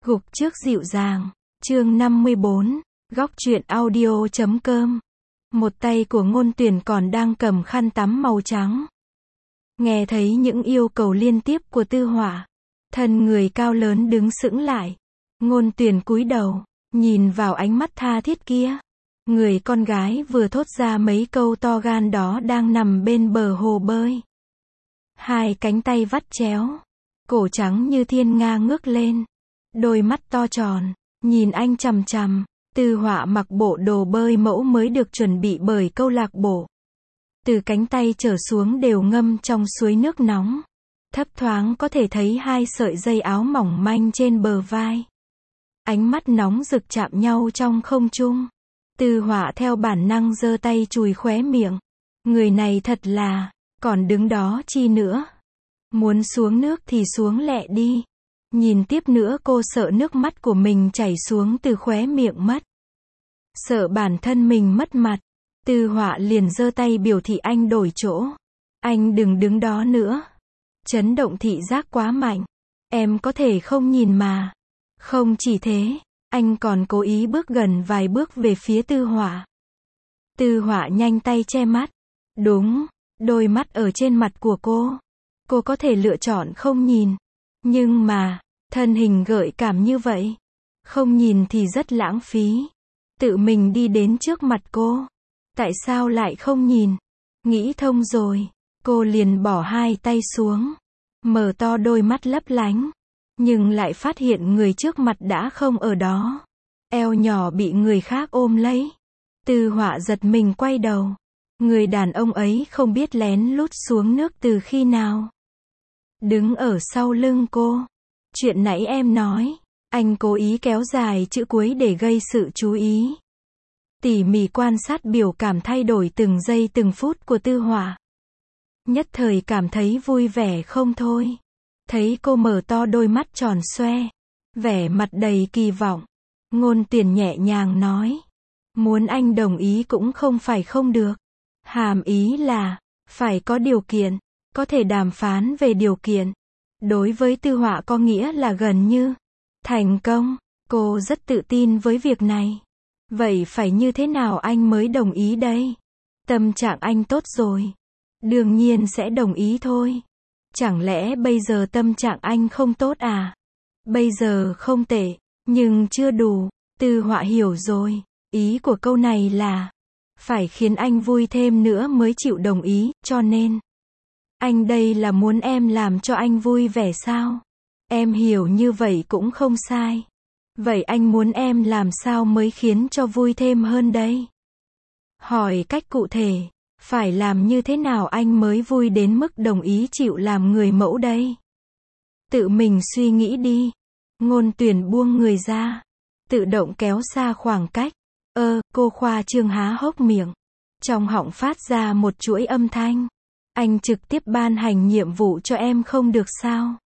Gục trước dịu dàng. Chương 54. Góc truyện audio.com. Một tay của Ngôn Tuyển còn đang cầm khăn tắm màu trắng. Nghe thấy những yêu cầu liên tiếp của Tư Họa, thân người cao lớn đứng sững lại. Ngôn Tuyển cúi đầu, nhìn vào ánh mắt tha thiết kia. Người con gái vừa thốt ra mấy câu to gan đó đang nằm bên bờ hồ bơi. Hai cánh tay vắt chéo, cổ trắng như thiên nga ngước lên. Đôi mắt to tròn, nhìn anh chằm chằm. Tư Họa mặc bộ đồ bơi mẫu mới được chuẩn bị bởi câu lạc bộ. Từ cánh tay trở xuống đều ngâm trong suối nước nóng. Thấp thoáng có thể thấy hai sợi dây áo mỏng manh trên bờ vai. Ánh mắt nóng rực chạm nhau trong không trung. Tư Họa theo bản năng giơ tay chùi khóe miệng. Người này thật là, còn đứng đó chi nữa. Muốn xuống nước thì xuống lẹ đi. Nhìn tiếp nữa cô sợ nước mắt của mình chảy xuống từ khóe miệng mất. Sợ bản thân mình mất mặt. Tư Họa liền giơ tay biểu thị anh đổi chỗ. Anh đừng đứng đó nữa. Chấn động thị giác quá mạnh. Em có thể không nhìn mà. Không chỉ thế, anh còn cố ý bước gần vài bước về phía Tư Họa. Tư Họa nhanh tay che mắt. Đúng, đôi mắt ở trên mặt của cô. Cô có thể lựa chọn không nhìn. Nhưng mà, thân hình gợi cảm như vậy, không nhìn thì rất lãng phí. Tự mình đi đến trước mặt cô. Tại sao lại không nhìn? Nghĩ thông rồi, cô liền bỏ hai tay xuống. Mở to đôi mắt lấp lánh. Nhưng lại phát hiện người trước mặt đã không ở đó. Eo nhỏ bị người khác ôm lấy. Tư Họa giật mình quay đầu. Người đàn ông ấy không biết lén lút xuống nước từ khi nào. Đứng ở sau lưng cô. Chuyện nãy em nói. Anh cố ý kéo dài chữ cuối để gây sự chú ý. Tỉ mỉ quan sát biểu cảm thay đổi từng giây từng phút của Tư Họa. Nhất thời cảm thấy vui vẻ không thôi. Thấy cô mở to đôi mắt tròn xoe, vẻ mặt đầy kỳ vọng. Ngôn Tuyển nhẹ nhàng nói. Muốn anh đồng ý cũng không phải không được. Hàm ý là, phải có điều kiện, có thể đàm phán về điều kiện. Đối với Tư Họa có nghĩa là gần như thành công. Cô rất tự tin với việc này. Vậy phải như thế nào anh mới đồng ý đây? Tâm trạng anh tốt rồi. Đương nhiên sẽ đồng ý thôi. Chẳng lẽ bây giờ tâm trạng anh không tốt à? Bây giờ không tệ, nhưng chưa đủ. Tư Họa hiểu rồi. Ý của câu này là, phải khiến anh vui thêm nữa mới chịu đồng ý, cho nên. Anh đây là muốn em làm cho anh vui vẻ sao? Em hiểu như vậy cũng không sai. Vậy anh muốn em làm sao mới khiến cho vui thêm hơn đây? Hỏi cách cụ thể. Phải làm như thế nào anh mới vui đến mức đồng ý chịu làm người mẫu đây? Tự mình suy nghĩ đi. Ngôn Tuyển buông người ra. Tự động kéo xa khoảng cách. Cô khoa trương há hốc miệng. Trong họng phát ra một chuỗi âm thanh. Anh trực tiếp ban hành nhiệm vụ cho em không được sao?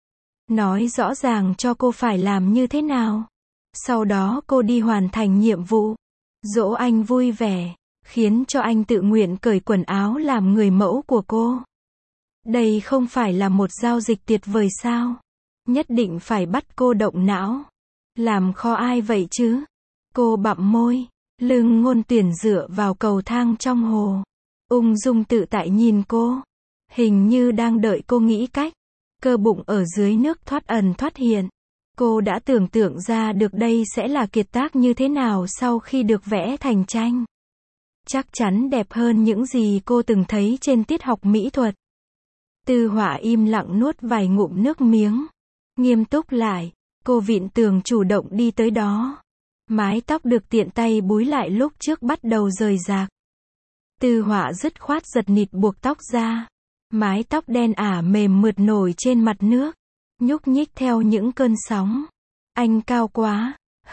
Nói rõ ràng cho cô phải làm như thế nào. Sau đó cô đi hoàn thành nhiệm vụ. Dỗ anh vui vẻ. Khiến cho anh tự nguyện cởi quần áo làm người mẫu của cô. Đây không phải là một giao dịch tuyệt vời sao? Nhất định phải bắt cô động não. Làm khó ai vậy chứ? Cô bặm môi. Lưng Ngôn Tuyển dựa vào cầu thang trong hồ. Ung dung tự tại nhìn cô. Hình như đang đợi cô nghĩ cách. Cơ bụng ở dưới nước thoát ẩn thoát hiện. Cô đã tưởng tượng ra được đây sẽ là kiệt tác như thế nào sau khi được vẽ thành tranh. Chắc chắn đẹp hơn những gì cô từng thấy trên tiết học mỹ thuật. Tư Họa im lặng nuốt vài ngụm nước miếng. Nghiêm túc lại, cô vịn tường chủ động đi tới đó. Mái tóc được tiện tay búi lại lúc trước bắt đầu rời rạc. Tư Họa dứt khoát giật nịt buộc tóc ra. Mái tóc đen ả mềm mượt nổi trên mặt nước. Nhúc nhích theo những cơn sóng. Anh cao quá.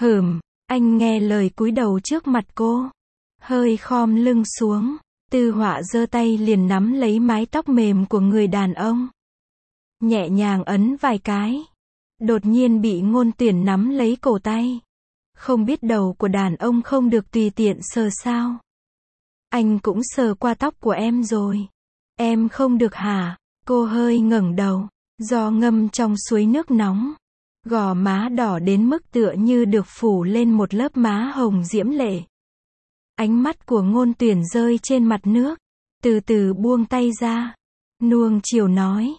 Anh nghe lời cúi đầu trước mặt cô. Hơi khom lưng xuống. Tư Họa giơ tay liền nắm lấy mái tóc mềm của người đàn ông. Nhẹ nhàng ấn vài cái. Đột nhiên bị Ngôn Tuyển nắm lấy cổ tay. Không biết đầu của đàn ông không được tùy tiện sờ sao? Anh cũng sờ qua tóc của em rồi. Em không được hả? Cô hơi ngẩng đầu. Do ngâm trong suối nước nóng. Gò má đỏ đến mức tựa như được phủ lên một lớp má hồng diễm lệ. Ánh mắt của Ngôn Tuyển rơi trên mặt nước, từ từ buông tay ra, nuông chiều nói,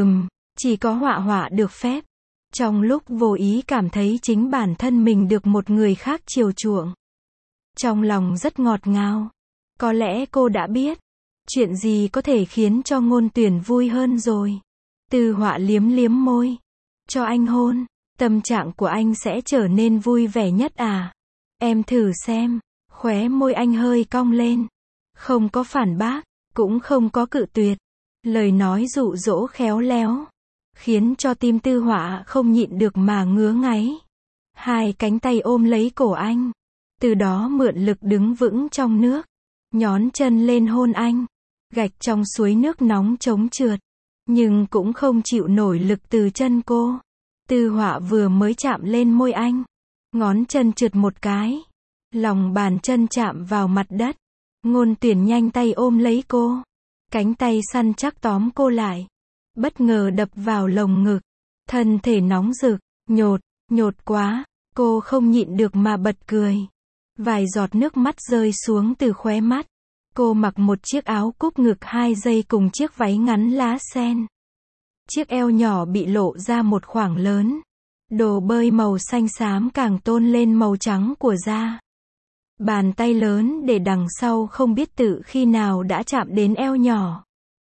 chỉ có Họa Họa được phép. Trong lúc vô ý cảm thấy chính bản thân mình được một người khác chiều chuộng. Trong lòng rất ngọt ngào. Có lẽ cô đã biết, chuyện gì có thể khiến cho Ngôn Tuyển vui hơn rồi. Tư Họa liếm liếm môi, cho anh hôn, tâm trạng của anh sẽ trở nên vui vẻ nhất à. Em thử xem, khóe môi anh hơi cong lên. Không có phản bác, cũng không có cự tuyệt. Lời nói dụ dỗ khéo léo, khiến cho tim Tư Họa không nhịn được mà ngứa ngáy. Hai cánh tay ôm lấy cổ anh, từ đó mượn lực đứng vững trong nước, nhón chân lên hôn anh. Gạch trong suối nước nóng chống trượt, nhưng cũng không chịu nổi lực từ chân cô. Tư Họa vừa mới chạm lên môi anh, ngón chân trượt một cái, lòng bàn chân chạm vào mặt đất. Ngôn Tuyển nhanh tay ôm lấy cô, cánh tay săn chắc tóm cô lại, bất ngờ đập vào lồng ngực, thân thể nóng rực, nhột quá, cô không nhịn được mà bật cười. Vài giọt nước mắt rơi xuống từ khóe mắt. Cô mặc một chiếc áo cúc ngực 2 dây cùng chiếc váy ngắn lá sen. Chiếc eo nhỏ bị lộ ra một khoảng lớn. Đồ bơi màu xanh xám càng tôn lên màu trắng của da. Bàn tay lớn để đằng sau không biết tự khi nào đã chạm đến eo nhỏ.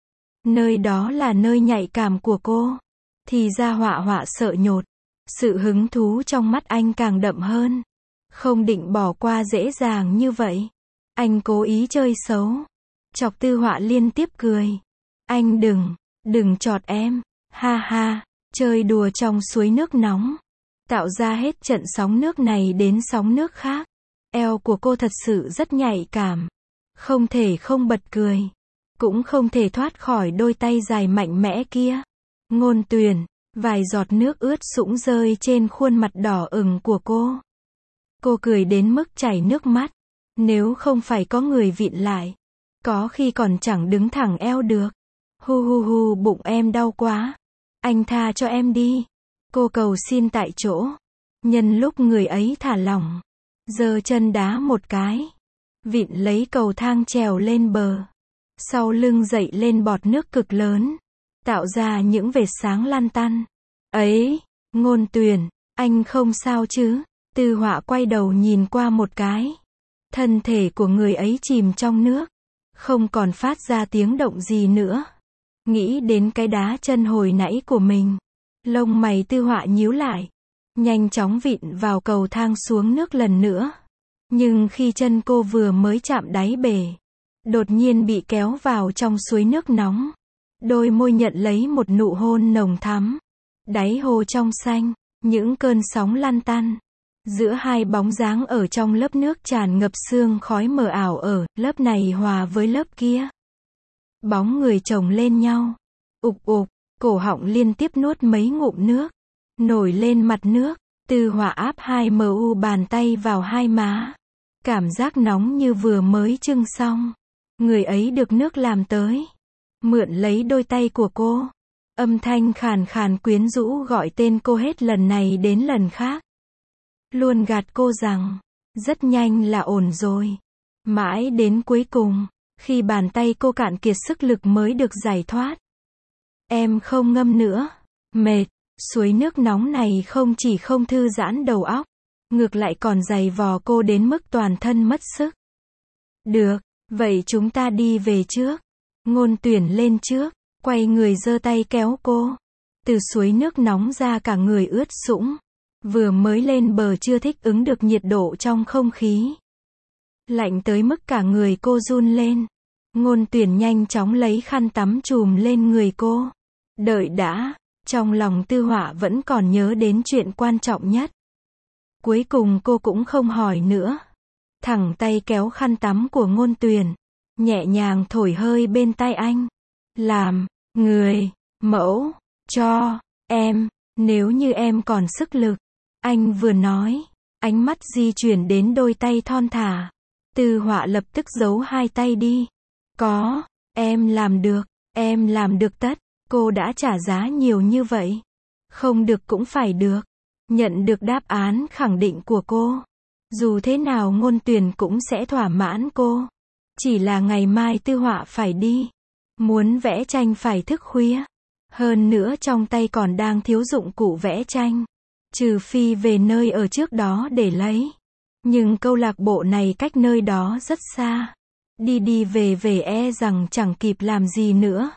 Nơi đó là nơi nhạy cảm của cô. Thì ra Họa Họa sợ nhột. Sự hứng thú trong mắt anh càng đậm hơn. Không định bỏ qua dễ dàng như vậy. Anh cố ý chơi xấu. Chọc Tư Họa liên tiếp cười. Anh đừng chọt em. Ha ha, chơi đùa trong suối nước nóng. Tạo ra hết trận sóng nước này đến sóng nước khác. Eo của cô thật sự rất nhạy cảm. Không thể không bật cười. Cũng không thể thoát khỏi đôi tay dài mạnh mẽ kia. Ngôn Tuyển, vài giọt nước ướt sũng rơi trên khuôn mặt đỏ ửng của cô. Cô cười đến mức chảy nước mắt. Nếu không phải có người vịn lại, có khi còn chẳng đứng thẳng eo được. Hu, bụng em đau quá. Anh tha cho em đi. Cô cầu xin tại chỗ. Nhân lúc người ấy thả lỏng, giơ chân đá một cái, vịn lấy cầu thang trèo lên bờ. Sau lưng dậy lên bọt nước cực lớn, tạo ra những vệt sáng lăn tăn. Ấy, Ngôn Tuyển, anh không sao chứ? Tư Họa quay đầu nhìn qua một cái. Thân thể của người ấy chìm trong nước, không còn phát ra tiếng động gì nữa. Nghĩ đến cái đá chân hồi nãy của mình, lông mày Tư Họa nhíu lại, nhanh chóng vịn vào cầu thang xuống nước lần nữa. Nhưng khi chân cô vừa mới chạm đáy bể, đột nhiên bị kéo vào trong suối nước nóng. Đôi môi nhận lấy một nụ hôn nồng thắm. Đáy hồ trong xanh, những cơn sóng lăn tăn. Giữa hai bóng dáng ở trong lớp nước tràn ngập sương khói mờ ảo ở lớp này hòa với lớp kia. Bóng người chồng lên nhau. Ục, cổ họng liên tiếp nuốt mấy ngụm nước. Nổi lên mặt nước. Tư Họa áp 2mu bàn tay vào hai má. Cảm giác nóng như vừa mới chưng xong. Người ấy được nước làm tới. Mượn lấy đôi tay của cô. Âm thanh khàn khàn quyến rũ gọi tên cô hết lần này đến lần khác. Luôn gạt cô rằng, rất nhanh là ổn rồi. Mãi đến cuối cùng, khi bàn tay cô cạn kiệt sức lực mới được giải thoát. Em không ngâm nữa. Mệt, suối nước nóng này không chỉ không thư giãn đầu óc, ngược lại còn dày vò cô đến mức toàn thân mất sức. Được, vậy chúng ta đi về trước. Ngôn Tuyển lên trước, quay người giơ tay kéo cô. Từ suối nước nóng ra cả người ướt sũng. Vừa mới lên bờ chưa thích ứng được nhiệt độ trong không khí. Lạnh tới mức cả người cô run lên. Ngôn Tuyển nhanh chóng lấy khăn tắm trùm lên người cô. Đợi đã, trong lòng Tư Họa vẫn còn nhớ đến chuyện quan trọng nhất. Cuối cùng cô cũng không hỏi nữa. Thẳng tay kéo khăn tắm của Ngôn Tuyển, nhẹ nhàng thổi hơi bên tai anh. Làm người mẫu cho em, nếu như em còn sức lực. Anh vừa nói, ánh mắt di chuyển đến đôi tay thon thả. Tư Họa lập tức giấu hai tay đi. Có, em làm được tất. Cô đã trả giá nhiều như vậy. Không được cũng phải được. Nhận được đáp án khẳng định của cô. Dù thế nào Ngôn Tuyền cũng sẽ thỏa mãn cô. Chỉ là ngày mai Tư Họa phải đi. Muốn vẽ tranh phải thức khuya. Hơn nữa trong tay còn đang thiếu dụng cụ vẽ tranh. Trừ phi về nơi ở trước đó để lấy. Nhưng câu lạc bộ này cách nơi đó rất xa. Đi đi về về e rằng chẳng kịp làm gì nữa.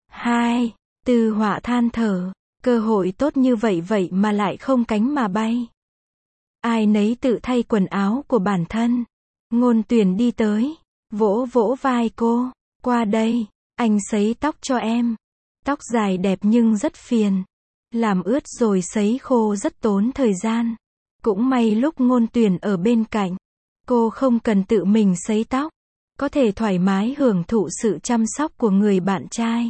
2. Tư Họa than thở. Cơ hội tốt như vậy vậy mà lại không cánh mà bay. Ai nấy tự thay quần áo của bản thân. Ngôn Tuyền đi tới. Vỗ vỗ vai cô. Qua đây. Anh sấy tóc cho em. Tóc dài đẹp nhưng rất phiền. Làm ướt rồi sấy khô rất tốn thời gian. Cũng may lúc Ngôn Tuyền ở bên cạnh. Cô không cần tự mình sấy tóc. Có thể thoải mái hưởng thụ sự chăm sóc của người bạn trai.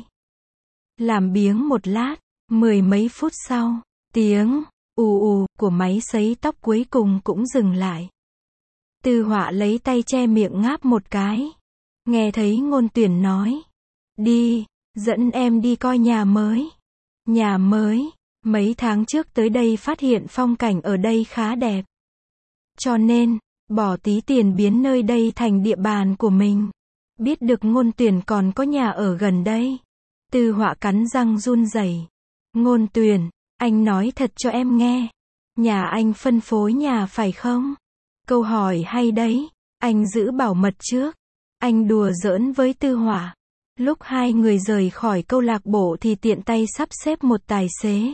Làm biếng một lát. 10 mấy phút sau. Tiếng ù ù của máy sấy tóc cuối cùng cũng dừng lại. Tư Họa lấy tay che miệng ngáp một cái. Nghe thấy Ngôn Tuyền nói. Đi, dẫn em đi coi nhà mới. Nhà mới, mấy tháng trước tới đây phát hiện phong cảnh ở đây khá đẹp. Cho nên, bỏ tí tiền biến nơi đây thành địa bàn của mình. Biết được Ngôn Tuyền còn có nhà ở gần đây. Tư Họa cắn răng run rẩy. Ngôn Tuyền, anh nói thật cho em nghe. Nhà anh phân phối nhà phải không? Câu hỏi hay đấy. Anh giữ bảo mật trước. Anh đùa giỡn với Tư Họa. Lúc hai người rời khỏi câu lạc bộ thì tiện tay sắp xếp một tài xế.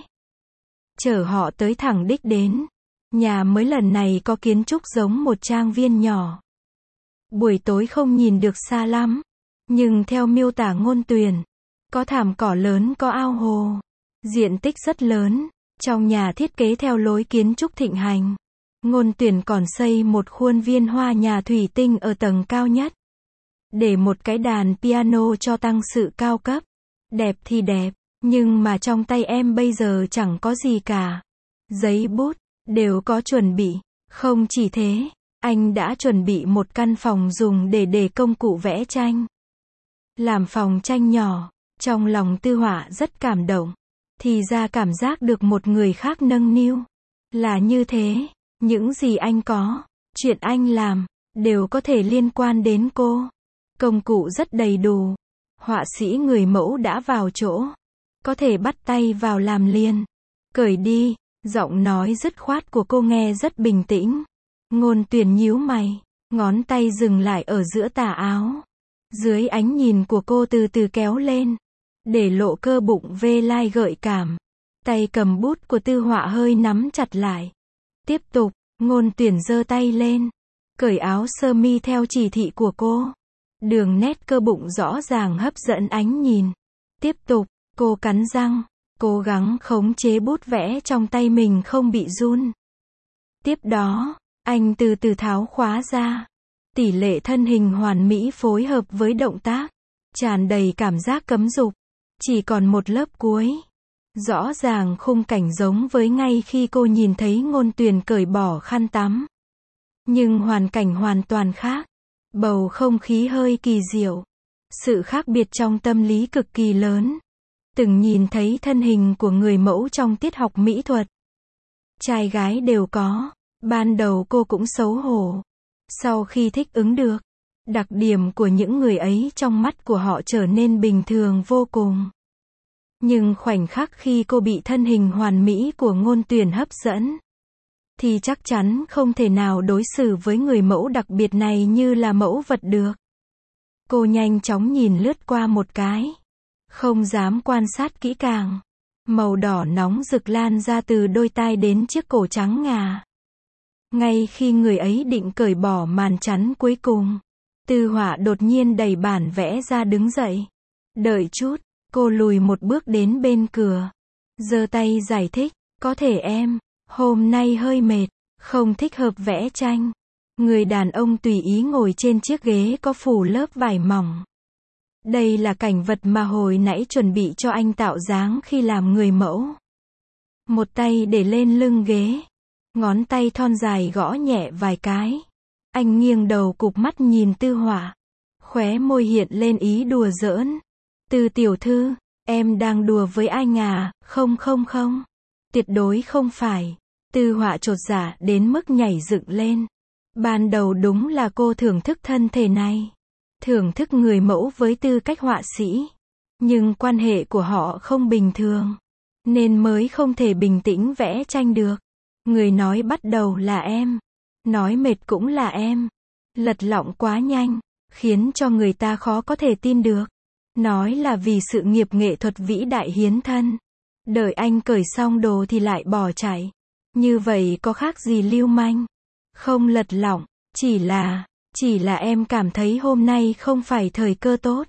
Chở họ tới thẳng đích đến. Nhà mới lần này có kiến trúc giống một trang viên nhỏ. Buổi tối không nhìn được xa lắm. Nhưng theo miêu tả Ngôn Tuyền, có thảm cỏ lớn có ao hồ. Diện tích rất lớn. Trong nhà thiết kế theo lối kiến trúc thịnh hành. Ngôn Tuyền còn xây một khuôn viên hoa nhà thủy tinh ở tầng cao nhất. Để một cái đàn piano cho tăng sự cao cấp. Đẹp thì đẹp, nhưng mà trong tay em bây giờ chẳng có gì cả. Giấy bút, đều có chuẩn bị. Không chỉ thế, anh đã chuẩn bị một căn phòng dùng để công cụ vẽ tranh. Làm phòng tranh nhỏ, trong lòng Tư Họa rất cảm động. Thì ra cảm giác được một người khác nâng niu. Là như thế, những gì anh có, chuyện anh làm, đều có thể liên quan đến cô. Công cụ rất đầy đủ. Họa sĩ người mẫu đã vào chỗ. Có thể bắt tay vào làm liền. Cởi đi, giọng nói dứt khoát của cô nghe rất bình tĩnh. Ngôn Tuyền nhíu mày, ngón tay dừng lại ở giữa tà áo. Dưới ánh nhìn của cô từ từ kéo lên. Để lộ cơ bụng vê lai gợi cảm. Tay cầm bút của Tư Họa hơi nắm chặt lại. Tiếp tục, Ngôn Tuyền giơ tay lên. Cởi áo sơ mi theo chỉ thị của cô. Đường nét cơ bụng rõ ràng hấp dẫn ánh nhìn. Tiếp tục, cô cắn răng, cố gắng khống chế bút vẽ trong tay mình không bị run. Tiếp đó, anh từ từ tháo khóa ra. Tỷ lệ thân hình hoàn mỹ phối hợp với động tác. Tràn đầy cảm giác cấm dục. Chỉ còn một lớp cuối. Rõ ràng khung cảnh giống với ngay khi cô nhìn thấy Ngôn Tuyền cởi bỏ khăn tắm. Nhưng hoàn cảnh hoàn toàn khác. Bầu không khí hơi kỳ diệu. Sự khác biệt trong tâm lý cực kỳ lớn. Từng nhìn thấy thân hình của người mẫu trong tiết học mỹ thuật. Trai gái đều có. Ban đầu cô cũng xấu hổ. Sau khi thích ứng được, đặc điểm của những người ấy trong mắt của họ trở nên bình thường vô cùng. Nhưng khoảnh khắc khi cô bị thân hình hoàn mỹ của Ngôn Tuyền hấp dẫn, thì chắc chắn không thể nào đối xử với người mẫu đặc biệt này như là mẫu vật được. Cô nhanh chóng nhìn lướt qua một cái. Không dám quan sát kỹ càng. Màu đỏ nóng rực lan ra từ đôi tai đến chiếc cổ trắng ngà. Ngay khi người ấy định cởi bỏ màn chắn cuối cùng, Tư Họa đột nhiên đẩy bản vẽ ra đứng dậy. Đợi chút, cô lùi một bước đến bên cửa. Giơ tay giải thích, có thể em, hôm nay hơi mệt, không thích hợp vẽ tranh. Người đàn ông tùy ý ngồi trên chiếc ghế có phủ lớp vải mỏng. Đây là cảnh vật mà hồi nãy chuẩn bị cho anh tạo dáng khi làm người mẫu. Một tay để lên lưng ghế. Ngón tay thon dài gõ nhẹ vài cái. Anh nghiêng đầu cụp mắt nhìn Tư Họa. Khóe môi hiện lên ý đùa giỡn. Tư tiểu thư, em đang đùa với anh à? Không không không. Tuyệt đối không phải. Tư Họa chột dạ đến mức nhảy dựng lên. Ban đầu đúng là cô thưởng thức thân thể này. Thưởng thức người mẫu với tư cách họa sĩ. Nhưng quan hệ của họ không bình thường. Nên mới không thể bình tĩnh vẽ tranh được. Người nói bắt đầu là em. Nói mệt cũng là em. Lật lọng quá nhanh, khiến cho người ta khó có thể tin được. Nói là vì sự nghiệp nghệ thuật vĩ đại hiến thân. Đợi anh cởi xong đồ thì lại bỏ chạy. Như vậy có khác gì lưu manh. Không lật lọng, chỉ là em cảm thấy hôm nay không phải thời cơ tốt.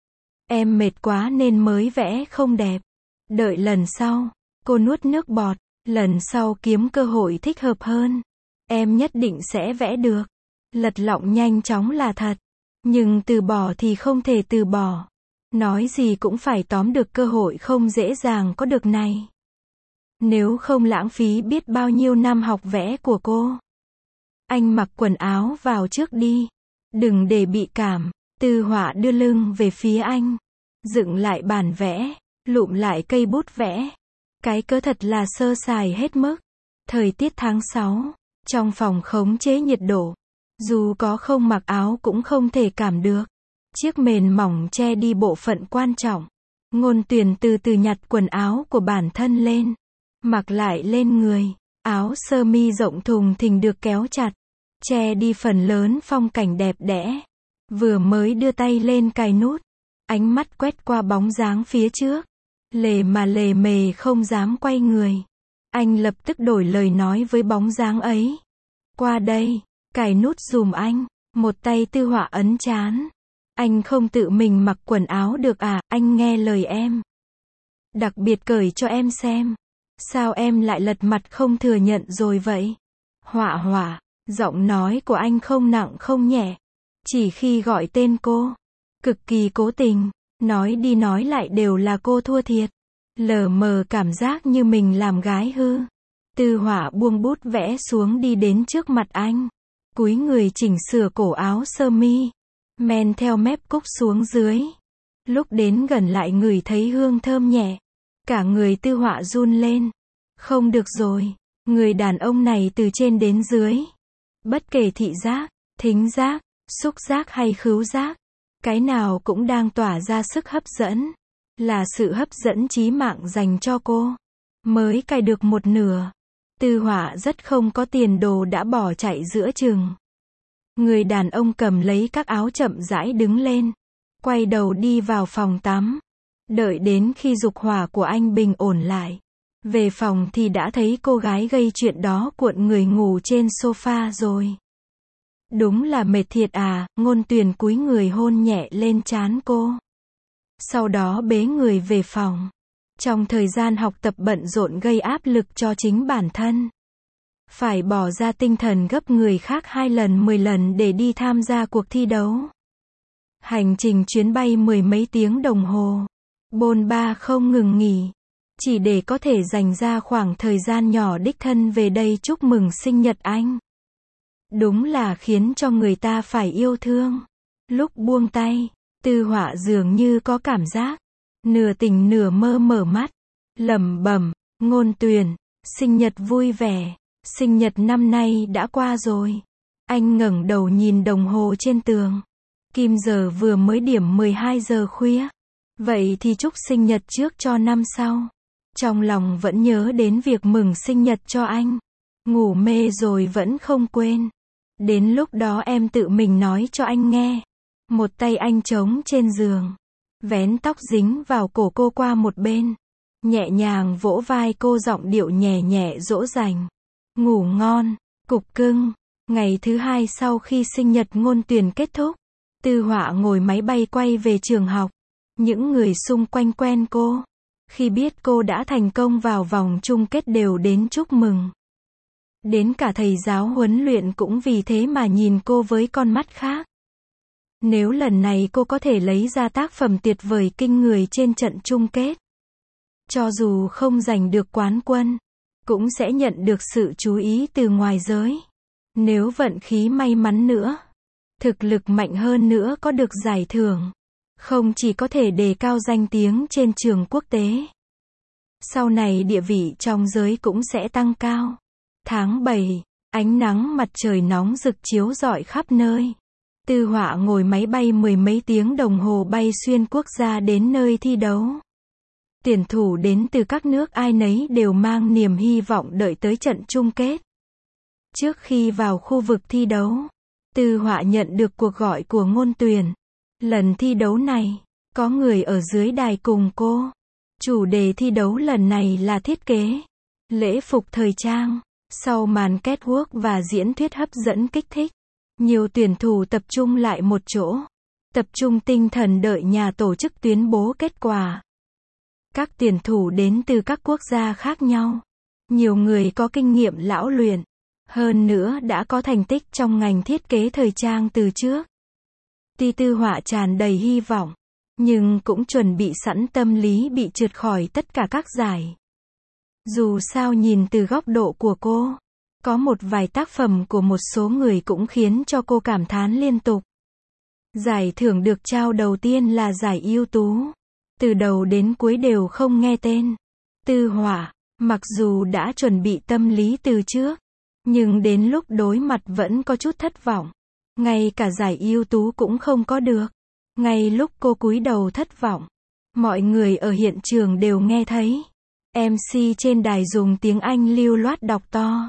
Em mệt quá nên mới vẽ không đẹp. Đợi lần sau, cô nuốt nước bọt, lần sau kiếm cơ hội thích hợp hơn. Em nhất định sẽ vẽ được. Lật lọng nhanh chóng là thật. Nhưng từ bỏ thì không thể từ bỏ. Nói gì cũng phải tóm được cơ hội không dễ dàng có được này. Nếu không lãng phí biết bao nhiêu năm học vẽ của cô. Anh mặc quần áo vào trước đi. Đừng để bị cảm. Tư Họa đưa lưng về phía anh. Dựng lại bàn vẽ. Lụm lại cây bút vẽ. Cái cớ thật là sơ sài hết mức. Thời tiết tháng 6. Trong phòng khống chế nhiệt độ. Dù có không mặc áo cũng không thể cảm được. Chiếc mền mỏng che đi bộ phận quan trọng. Ngôn Tuyền từ từ nhặt quần áo của bản thân lên. Mặc lại lên người. Áo sơ mi rộng thùng thình được kéo chặt. Che đi phần lớn phong cảnh đẹp đẽ. Vừa mới đưa tay lên cài nút. Ánh mắt quét qua bóng dáng phía trước. Lề mề không dám quay người. Anh lập tức đổi lời nói với bóng dáng ấy. Qua đây, cài nút giùm anh. Một tay Tư Họa ấn trán. Anh không tự mình mặc quần áo được à, anh nghe lời em. Đặc biệt cởi cho em xem. Sao em lại lật mặt không thừa nhận rồi vậy? Họa, giọng nói của anh không nặng không nhẹ. Chỉ khi gọi tên cô, cực kỳ cố tình, nói đi nói lại đều là cô thua thiệt. Lờ mờ cảm giác như mình làm gái hư. Tư Họa buông bút vẽ xuống đi đến trước mặt anh. Cúi người chỉnh sửa cổ áo sơ mi. Men theo mép cúc xuống dưới. Lúc đến gần lại ngửi thấy hương thơm nhẹ. Cả người Tư Họa run lên. Không được rồi. Người đàn ông này từ trên đến dưới. Bất kể thị giác, thính giác, xúc giác hay khứu giác. Cái nào cũng đang tỏa ra sức hấp dẫn. Là sự hấp dẫn chí mạng dành cho cô. Mới cài được một nửa. Tư Họa rất không có tiền đồ đã bỏ chạy giữa chừng. Người đàn ông cầm lấy các áo chậm rãi đứng lên. Quay đầu đi vào phòng tắm. Đợi đến khi dục hỏa của anh bình ổn lại. Về phòng thì đã thấy cô gái gây chuyện đó cuộn người ngủ trên sofa rồi. Đúng là mệt thiệt à, Ngôn Tuyền cúi người hôn nhẹ lên trán cô. Sau đó bế người về phòng. Trong thời gian học tập bận rộn gây áp lực cho chính bản thân. Phải bỏ ra tinh thần gấp người khác 2 lần 10 lần để đi tham gia cuộc thi đấu. Hành trình chuyến bay 10 mấy tiếng đồng hồ. Bôn ba không ngừng nghỉ. Chỉ để có thể dành ra khoảng thời gian nhỏ đích thân về đây chúc mừng sinh nhật anh. Đúng là khiến cho người ta phải yêu thương. Lúc buông tay, Tư Họa dường như có cảm giác. Nửa tỉnh nửa mơ mở mắt. Lẩm bẩm, Ngôn Tuyền, sinh nhật vui vẻ. Sinh nhật năm nay đã qua rồi. Anh ngẩng đầu nhìn đồng hồ trên tường. Kim giờ vừa mới điểm 12 giờ khuya. Vậy thì chúc sinh nhật trước cho năm sau. Trong lòng vẫn nhớ đến việc mừng sinh nhật cho anh. Ngủ mê rồi vẫn không quên. Đến lúc đó em tự mình nói cho anh nghe. Một tay anh trống trên giường. Vén tóc dính vào cổ cô qua một bên. Nhẹ nhàng vỗ vai cô, giọng điệu nhẹ nhẹ dỗ dành. Ngủ ngon, cục cưng. Ngày thứ 2 sau khi sinh nhật Ngôn Tuyền kết thúc. Tư Họa ngồi máy bay quay về trường học. Những người xung quanh quen cô. Khi biết cô đã thành công vào vòng chung kết đều đến chúc mừng. Đến cả thầy giáo huấn luyện cũng vì thế mà nhìn cô với con mắt khác. Nếu lần này cô có thể lấy ra tác phẩm tuyệt vời kinh người trên trận chung kết. Cho dù không giành được quán quân, cũng sẽ nhận được sự chú ý từ ngoài giới. Nếu vận khí may mắn nữa, thực lực mạnh hơn nữa có được giải thưởng. Không chỉ có thể đề cao danh tiếng trên trường quốc tế. Sau này địa vị trong giới cũng sẽ tăng cao. Tháng 7, ánh nắng mặt trời nóng rực chiếu rọi khắp nơi. Tư Họa ngồi máy bay mười mấy tiếng đồng hồ bay xuyên quốc gia đến nơi thi đấu. Tuyển thủ đến từ các nước ai nấy đều mang niềm hy vọng đợi tới trận chung kết. Trước khi vào khu vực thi đấu, Tư Họa nhận được cuộc gọi của Ngôn Tuyền. Lần thi đấu này, có người ở dưới đài cùng cô. Chủ đề thi đấu lần này là thiết kế, lễ phục thời trang. Sau màn catwalk và diễn thuyết hấp dẫn kích thích, nhiều tuyển thủ tập trung lại một chỗ, tập trung tinh thần đợi nhà tổ chức tuyên bố kết quả. Các tuyển thủ đến từ các quốc gia khác nhau. Nhiều người có kinh nghiệm lão luyện, hơn nữa đã có thành tích trong ngành thiết kế thời trang từ trước. Tuy Tư Họa tràn đầy hy vọng, nhưng cũng chuẩn bị sẵn tâm lý bị trượt khỏi tất cả các giải. Dù sao nhìn từ góc độ của cô, có một vài tác phẩm của một số người cũng khiến cho cô cảm thán liên tục. Giải thưởng được trao đầu tiên là giải ưu tú. Từ đầu đến cuối đều không nghe tên. Tư Họa, mặc dù đã chuẩn bị tâm lý từ trước, nhưng đến lúc đối mặt vẫn có chút thất vọng. Ngay cả giải ưu tú cũng không có được. Ngay lúc cô cúi đầu thất vọng, mọi người ở hiện trường đều nghe thấy. MC trên đài dùng tiếng Anh lưu loát đọc to.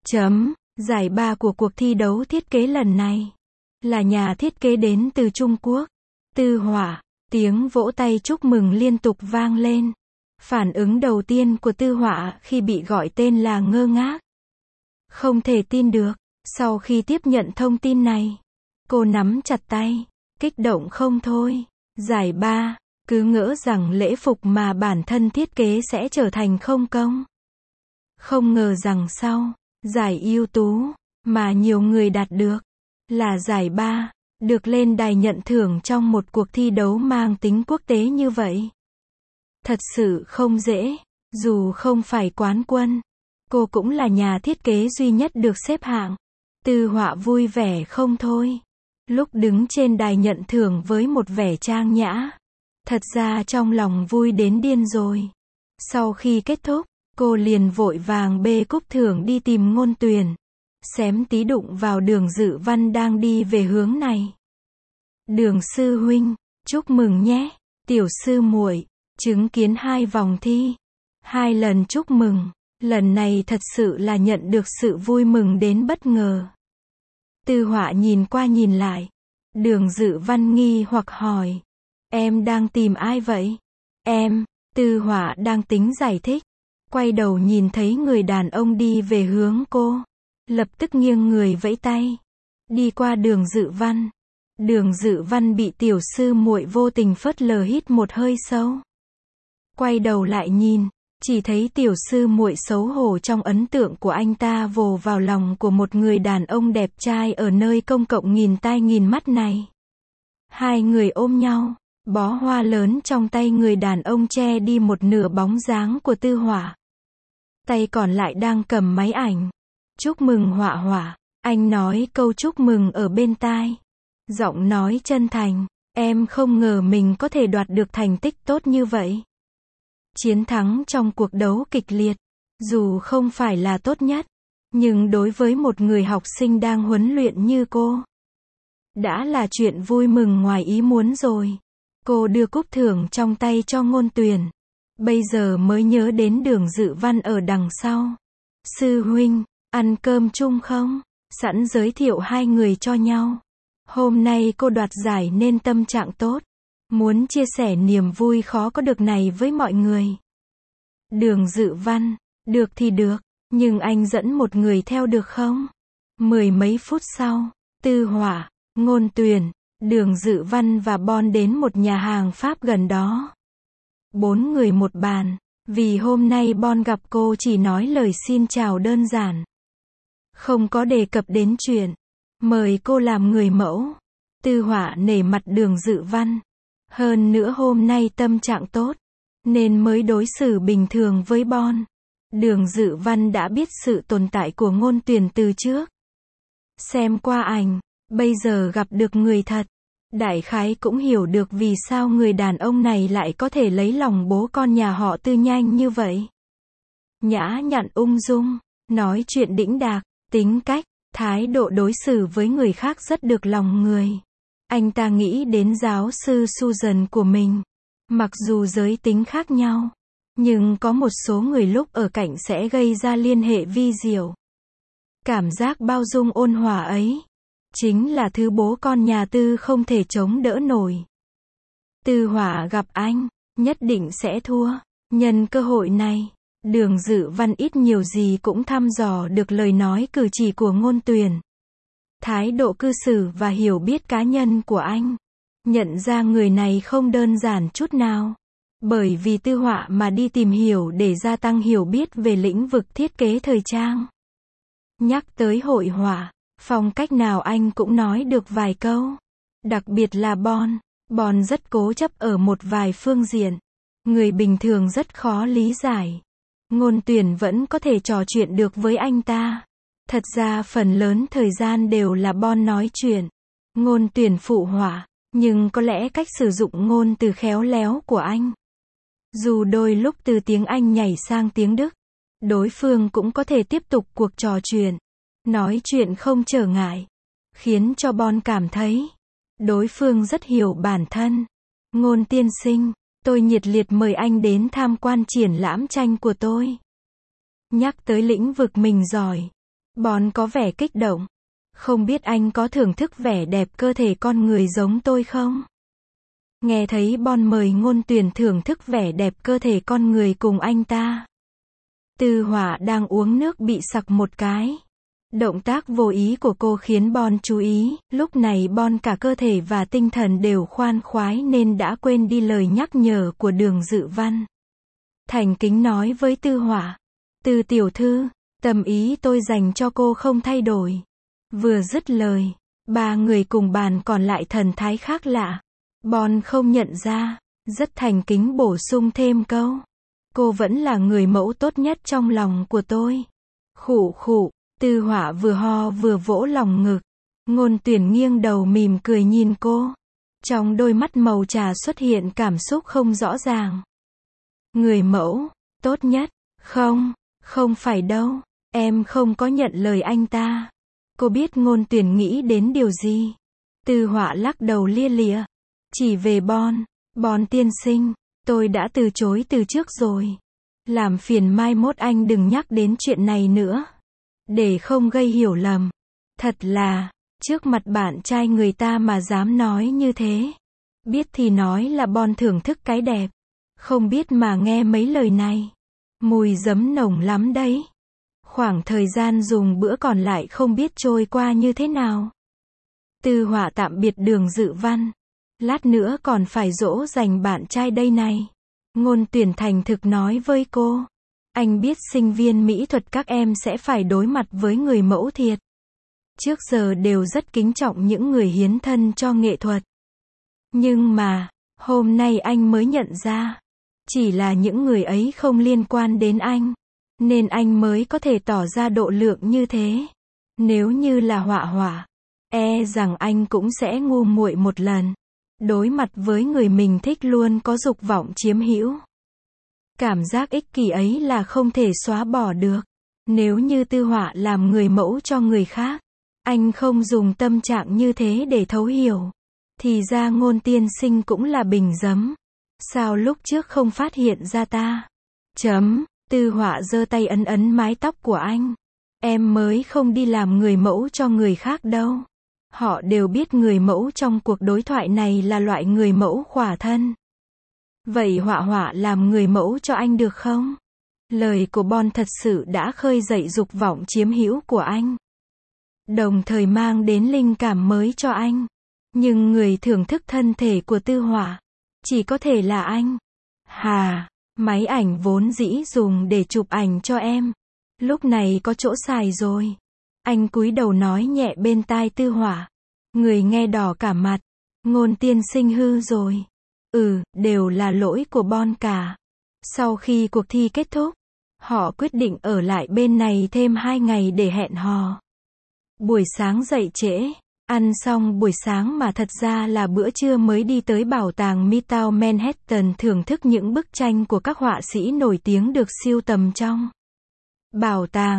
Giải ba của cuộc thi đấu thiết kế lần này là nhà thiết kế đến từ Trung Quốc, Tư Họa. Tiếng vỗ tay chúc mừng liên tục vang lên. Phản ứng đầu tiên của Tư Họa khi bị gọi tên là ngơ ngác. Không thể tin được. Sau khi tiếp nhận thông tin này, cô nắm chặt tay, kích động không thôi. Giải ba, cứ ngỡ rằng lễ phục mà bản thân thiết kế sẽ trở thành không công. Không ngờ rằng sau, giải ưu tú, mà nhiều người đạt được, là giải ba, được lên đài nhận thưởng trong một cuộc thi đấu mang tính quốc tế như vậy. Thật sự không dễ, dù không phải quán quân, cô cũng là nhà thiết kế duy nhất được xếp hạng. Tư Họa vui vẻ không thôi. Lúc đứng trên đài nhận thưởng với một vẻ trang nhã, thật ra trong lòng vui đến điên rồi. Sau khi kết thúc, cô liền vội vàng bê cúp thưởng đi tìm Ngôn Tuyền. Xém tí đụng vào Đường Dự Văn đang đi về hướng này. Đường sư huynh, chúc mừng nhé. Tiểu sư muội, chứng kiến 2 vòng thi, 2 lần chúc mừng. Lần này thật sự là nhận được sự vui mừng đến bất ngờ. Tư Họa nhìn qua nhìn lại. Đường Dự Văn nghi hoặc hỏi. Em đang tìm ai vậy? Em, Tư Họa đang tính giải thích. Quay đầu nhìn thấy người đàn ông đi về hướng cô. Lập tức nghiêng người vẫy tay. Đi qua Đường Dự Văn. Đường Dự Văn bị tiểu sư muội vô tình phớt lờ hít một hơi sâu. Quay đầu lại nhìn, chỉ thấy tiểu sư muội xấu hổ trong ấn tượng của anh ta vồ vào lòng của một người đàn ông đẹp trai ở nơi công cộng nghìn tai nghìn mắt này. 2 người ôm nhau, bó hoa lớn trong tay người đàn ông che đi một nửa bóng dáng của Tư Họa. Tay còn lại đang cầm máy ảnh. Chúc mừng Họa Họa, anh nói câu chúc mừng ở bên tai. Giọng nói chân thành, em không ngờ mình có thể đoạt được thành tích tốt như vậy. Chiến thắng trong cuộc đấu kịch liệt, dù không phải là tốt nhất, nhưng đối với một người học sinh đang huấn luyện như cô, đã là chuyện vui mừng ngoài ý muốn rồi. Cô đưa cúp thưởng trong tay cho Ngôn Tuyền. Bây giờ mới nhớ đến Đường Dự Văn ở đằng sau. Sư huynh, ăn cơm chung không? Sẵn giới thiệu 2 người cho nhau. Hôm nay cô đoạt giải nên tâm trạng tốt. Muốn chia sẻ niềm vui khó có được này với mọi người. Đường Dự Văn, được thì được, nhưng anh dẫn một người theo được không? 10 mấy phút sau, Tư Họa, Ngôn Tuyền, Đường Dự Văn và Bon đến một nhà hàng Pháp gần đó. 4 người một bàn, vì hôm nay Bon gặp cô chỉ nói lời xin chào đơn giản. Không có đề cập đến chuyện mời cô làm người mẫu. Tư Họa nể mặt Đường Dự Văn. Hơn nữa hôm nay tâm trạng tốt, nên mới đối xử bình thường với Bon. Đường Dự Văn đã biết sự tồn tại của Ngôn Tuyền từ trước. Xem qua ảnh, bây giờ gặp được người thật. Đại khái cũng hiểu được vì sao người đàn ông này lại có thể lấy lòng bố con nhà họ Tư nhanh như vậy. Nhã nhặn ung dung, nói chuyện đĩnh đạc, tính cách, thái độ đối xử với người khác rất được lòng người. Anh ta nghĩ đến giáo sư Susan của mình. Mặc dù giới tính khác nhau, nhưng có một số người lúc ở cạnh sẽ gây ra liên hệ vi diệu. Cảm giác bao dung ôn hòa ấy, chính là thứ bố con nhà Tư không thể chống đỡ nổi. Tư Hỏa gặp anh, nhất định sẽ thua. Nhân cơ hội này, Đường Dự Văn ít nhiều gì cũng thăm dò được lời nói cử chỉ của Ngôn Tuyền. Thái độ cư xử và hiểu biết cá nhân của anh. Nhận ra người này không đơn giản chút nào. Bởi vì Tư Họa mà đi tìm hiểu để gia tăng hiểu biết về lĩnh vực thiết kế thời trang. Nhắc tới hội họa, phong cách nào anh cũng nói được vài câu. Đặc biệt là Bon rất cố chấp ở một vài phương diện. Người bình thường rất khó lý giải. Ngôn Tuyền vẫn có thể trò chuyện được với anh ta. Thật ra phần lớn thời gian đều là Bon nói chuyện. Ngôn Tuyền phụ họa, nhưng có lẽ cách sử dụng ngôn từ khéo léo của anh. Dù đôi lúc từ tiếng Anh nhảy sang tiếng Đức, đối phương cũng có thể tiếp tục cuộc trò chuyện. Nói chuyện không trở ngại, khiến cho Bon cảm thấy đối phương rất hiểu bản thân. Ngôn tiên sinh, tôi nhiệt liệt mời anh đến tham quan triển lãm tranh của tôi. Nhắc tới lĩnh vực mình giỏi, Bon có vẻ kích động. Không biết anh có thưởng thức vẻ đẹp cơ thể con người giống tôi không? Nghe thấy Bon mời Ngôn Tuyền thưởng thức vẻ đẹp cơ thể con người cùng anh ta. Tư Hỏa đang uống nước bị sặc một cái. Động tác vô ý của cô khiến Bon chú ý, lúc này Bon cả cơ thể và tinh thần đều khoan khoái nên đã quên đi lời nhắc nhở của Đường Dự Văn. Thành kính nói với Tư Hỏa, Tư tiểu thư, tâm ý tôi dành cho cô không thay đổi. Vừa dứt lời, ba người cùng bàn còn lại thần thái khác lạ. Bon không nhận ra, rất thành kính bổ sung thêm câu. Cô vẫn là người mẫu tốt nhất trong lòng của tôi. Khụ khụ, Tư Hỏa vừa ho vừa vỗ lòng ngực. Ngôn Tuyền nghiêng đầu mỉm cười nhìn cô. Trong đôi mắt màu trà xuất hiện cảm xúc không rõ ràng. Người mẫu, tốt nhất, không phải đâu, em không có nhận lời anh ta. Cô biết Ngôn Tuyền nghĩ đến điều gì. Tư Hỏa lắc đầu lia lịa. Chỉ về Bon tiên sinh, tôi đã từ chối từ trước rồi. Làm phiền mai mốt anh đừng nhắc đến chuyện này nữa. Để không gây hiểu lầm. Thật là, trước mặt bạn trai người ta mà dám nói như thế. Biết thì nói là Bon thưởng thức cái đẹp. Không biết mà nghe mấy lời này. Mùi giấm nồng lắm đấy. Khoảng thời gian dùng bữa còn lại không biết trôi qua như thế nào. Tư Hỏa tạm biệt Đường Dự Văn. Lát nữa còn phải dỗ dành bạn trai đây này. Ngôn Tuyền thành thực nói với cô. Anh biết sinh viên mỹ thuật các em sẽ phải đối mặt với người mẫu thiệt. Trước giờ đều rất kính trọng những người hiến thân cho nghệ thuật. Nhưng mà, hôm nay anh mới nhận ra. Chỉ là những người ấy không liên quan đến anh. Nên anh mới có thể tỏ ra độ lượng như thế. Nếu như là họa, e rằng anh cũng sẽ ngu muội một lần. Đối mặt với người mình thích luôn có dục vọng chiếm hữu. Cảm giác ích kỷ ấy là không thể xóa bỏ được. Nếu như Tư Hỏa làm người mẫu cho người khác, anh không dùng tâm trạng như thế để thấu hiểu. Thì ra Ngôn tiên sinh cũng là bình giấm. Sao lúc trước không phát hiện ra ta? Tư Hỏa giơ tay ấn mái tóc của anh. Em mới không đi làm người mẫu cho người khác đâu. Họ đều biết người mẫu trong cuộc đối thoại này là loại người mẫu khỏa thân. Vậy Họa làm người mẫu cho anh được không? Lời của Bon thật sự đã khơi dậy dục vọng chiếm hữu của anh. Đồng thời mang đến linh cảm mới cho anh. Nhưng người thưởng thức thân thể của Tư Hỏa chỉ có thể là anh. Máy ảnh vốn dĩ dùng để chụp ảnh cho em. Lúc này có chỗ xài rồi. Anh cúi đầu nói nhẹ bên tai Tư Hỏa. Người nghe đỏ cả mặt. Ngôn tiên sinh hư rồi. Đều là lỗi của Bon cả. Sau khi cuộc thi kết thúc, họ quyết định ở lại bên này thêm 2 ngày để hẹn hò. Buổi sáng dậy trễ, ăn xong buổi sáng mà thật ra là bữa trưa mới đi tới bảo tàng Midtown Manhattan thưởng thức những bức tranh của các họa sĩ nổi tiếng được sưu tầm trong bảo tàng.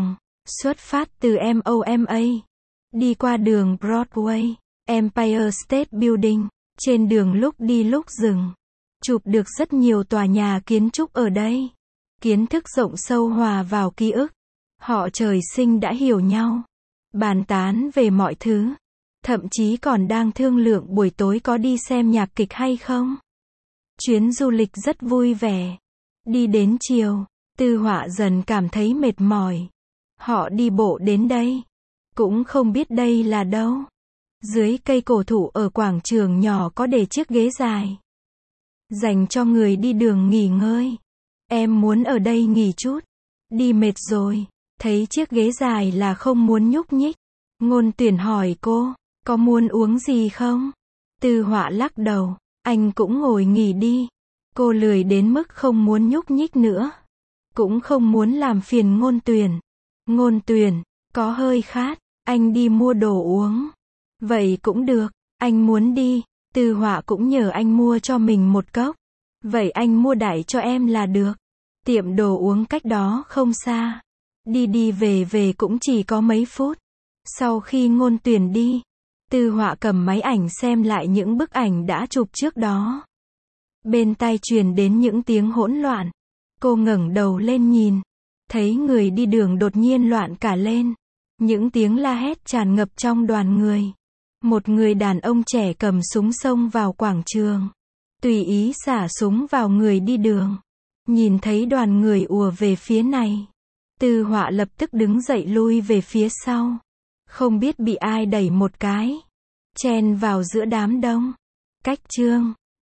Xuất phát từ MoMA, đi qua đường Broadway, Empire State Building, trên đường lúc đi lúc dừng, chụp được rất nhiều tòa nhà kiến trúc ở đây. Kiến thức rộng sâu hòa vào ký ức. Họ trời sinh đã hiểu nhau, bàn tán về mọi thứ, thậm chí còn đang thương lượng buổi tối có đi xem nhạc kịch hay không. Chuyến du lịch rất vui vẻ. Đi đến chiều, Tư Họa dần cảm thấy mệt mỏi. Họ đi bộ đến đây, cũng không biết đây là đâu. Dưới cây cổ thụ ở quảng trường nhỏ có để chiếc ghế dài, dành cho người đi đường nghỉ ngơi. Em muốn ở đây nghỉ chút, đi mệt rồi. Thấy chiếc ghế dài là không muốn nhúc nhích. Ngôn Tuyển hỏi cô, có muốn uống gì không? Tư Họa lắc đầu, anh cũng ngồi nghỉ đi. Cô lười đến mức không muốn nhúc nhích nữa, cũng không muốn làm phiền Ngôn Tuyển. Ngôn Tuyển, có hơi khát, anh đi mua đồ uống. Vậy cũng được, anh muốn đi. Tư Họa cũng nhờ anh mua cho mình một cốc. Vậy anh mua đại cho em là được. Tiệm đồ uống cách đó không xa. Đi đi về về cũng chỉ có mấy phút. Sau khi Ngôn Tuyển đi, Tư Họa cầm máy ảnh xem lại những bức ảnh đã chụp trước đó. Bên tai truyền đến những tiếng hỗn loạn. Cô ngẩng đầu lên nhìn, thấy người đi đường đột nhiên loạn cả lên. Những tiếng la hét tràn ngập trong đoàn người. Một người đàn ông trẻ cầm súng xông vào quảng trường, tùy ý xả súng vào người đi đường. Nhìn thấy đoàn người ùa về phía này, Tư Họa lập tức đứng dậy lui về phía sau. Không biết bị ai đẩy một cái, chen vào giữa đám đông. Cách chương